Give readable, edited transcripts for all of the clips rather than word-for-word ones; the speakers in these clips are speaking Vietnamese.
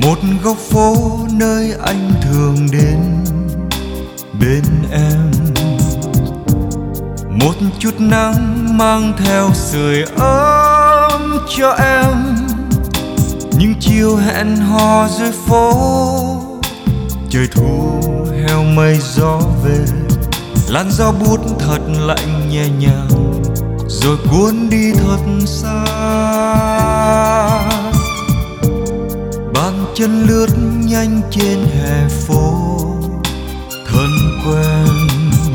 Một góc phố nơi anh thường đến bên em, một chút nắng mang theo sưởi ấm cho em. Những chiều hẹn hò dưới phố, trời thu heo mây gió về, làn gió buốt thật lạnh nhẹ nhàng rồi cuốn đi thật xa. Bàn chân lướt nhanh trên hè phố thân quen,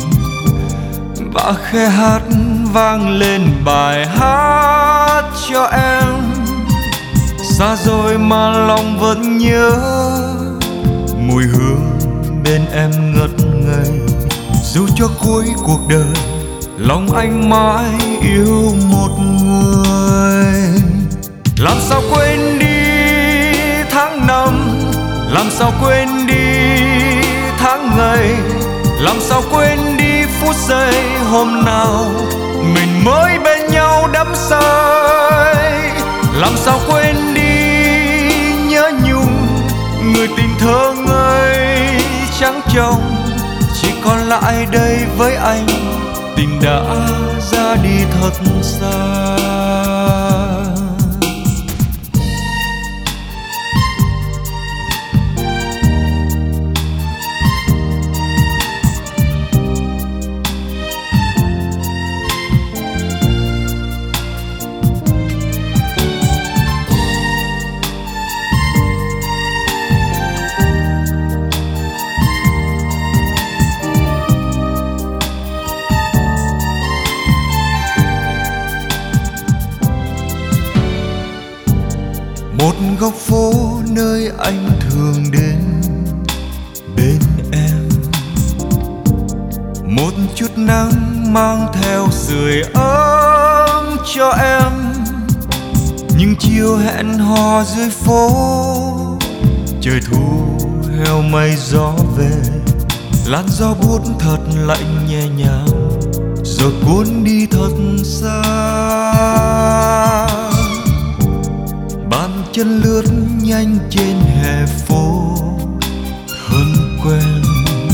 và khe hát vang lên bài hát cho em. Xa rồi mà lòng vẫn nhớ mùi hương bên em ngất ngây. Dù cho cuối cuộc đời lòng anh mãi yêu một người. Làm sao quên đi tháng năm, làm sao quên đi tháng ngày, làm sao quên đi phút giây hôm nào mình mới bên nhau đắm say. Làm sao quên đi nhớ nhung người tình thơ ngây trắng trong, chỉ còn lại đây với anh tình đã ra đi thật xa. Một góc phố nơi anh thường đến bên em, một chút nắng mang theo sưởi ấm cho em. Những chiều hẹn hò dưới phố, trời thu heo mây gió về, làn gió buốt thật lạnh nhẹ nhàng rồi cuốn đi thật xa. Bàn chân lướt nhanh trên hè phố thân quen,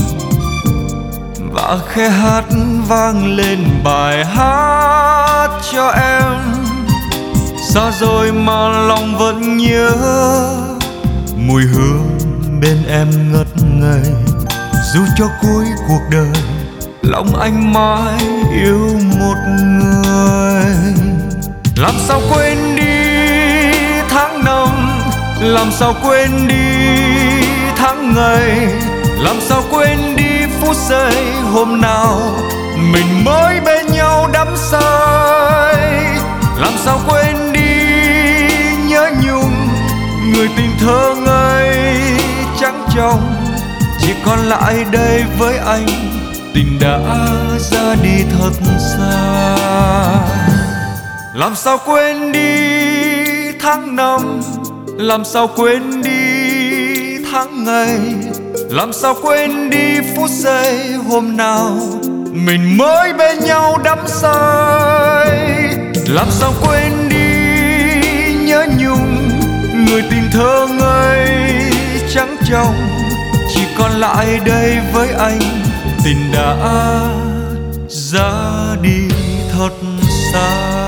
và khe hát vang lên bài hát cho em. Xa rồi mà lòng vẫn nhớ mùi hương bên em ngất ngây. Dù cho cuối cuộc đời lòng anh mãi yêu một người. Làm sao quên đi tháng năm, làm sao quên đi tháng ngày, làm sao quên đi phút giây hôm nào mình mới bên nhau đắm say. Làm sao quên đi nhớ nhung người tình thơ ngây trắng trong, chỉ còn lại đây với anh tình đã ra đi thật xa. Làm sao quên đi tháng năm, làm sao quên đi tháng ngày, làm sao quên đi phút giây hôm nào mình mới bên nhau đắm say. Làm sao quên đi nhớ nhung người tình thơ ngây trắng trong, chỉ còn lại đây với anh tình đã ra đi thật xa.